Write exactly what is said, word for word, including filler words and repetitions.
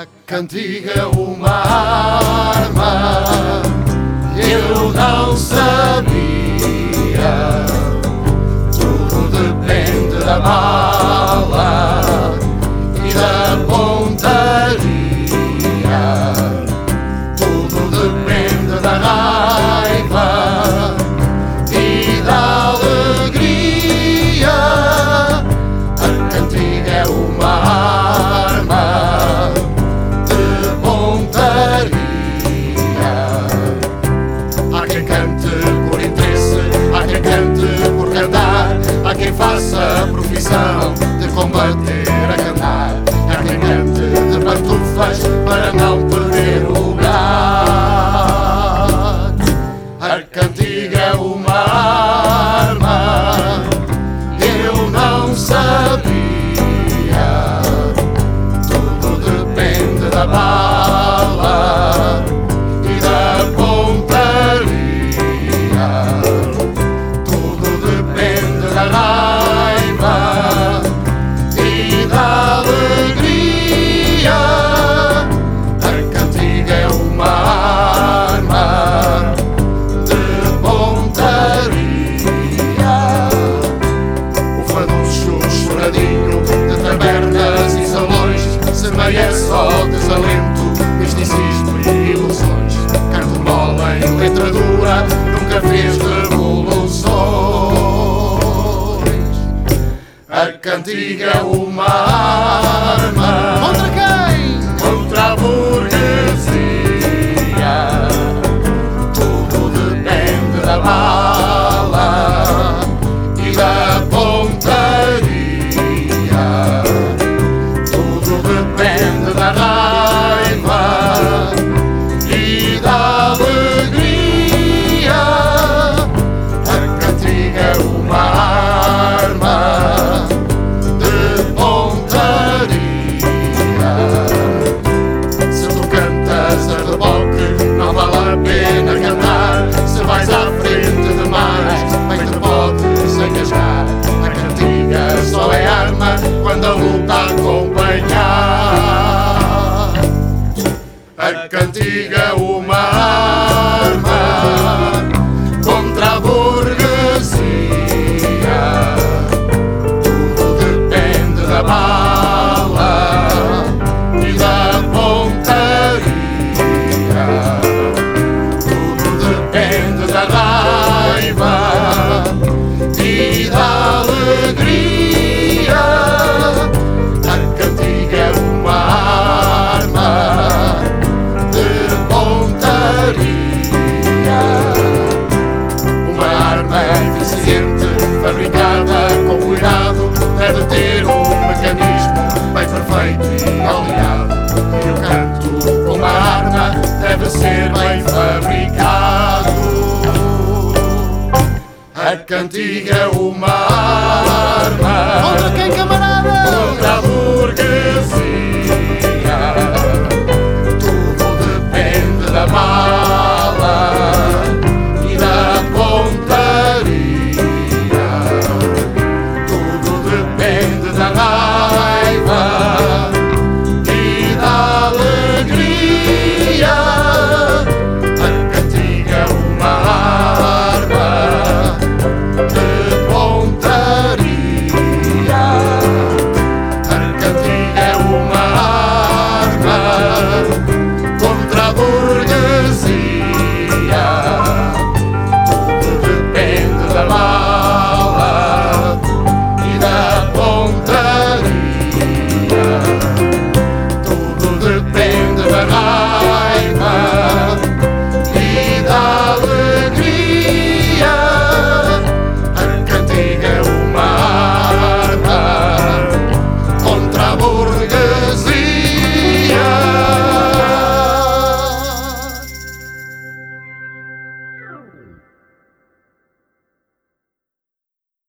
A cantiga uma arma, eu não sabia. Tudo depende da bala e da pontaria. Tudo depende da raiva e da alegria. A cantiga é uma arma de pontaria. Há quem cante por interesse, há quem cante por cantar, há quem faça profissão de combater a cantar. Há quem cante de pantufas para não perder o lugar. A cantiga é uma arma, eu não sabia. Tudo depende da bala e da pontaria. Tudo depende da raiva e da alegria. A cantiga é uma arma de pontaria. O faducho choradinho de tabernas e salões semeia só desalento, misticismo e ilusões. Canto mola em letra dura, nunca fez revoluções. A cantiga é uma arma. Contra quem? Contra a burguesia. Tudo depende da bala e da pontaria. Tudo depende da raiva e da alegria. A cantiga é uma arma de pontaria. Se tu cantas a reboque, não vale a pena cantar. Se vais à frente demais, vem-te podes engasgar. A cantiga só é arma quando a luta acompanhar. A cantiga é uma arma contra a burguesia. Tudo depende da bala e da pontaria. Tudo depende da raiva e da alegria. A cantiga é uma arma de pontaria. Uma arma eficiente, fabricada com cuidado, deve ter um mecanismo bem perfeito e aliado. E o canto com uma arma deve ser bem fabricado. A cantiga é uma arma. Contra quem, camarada?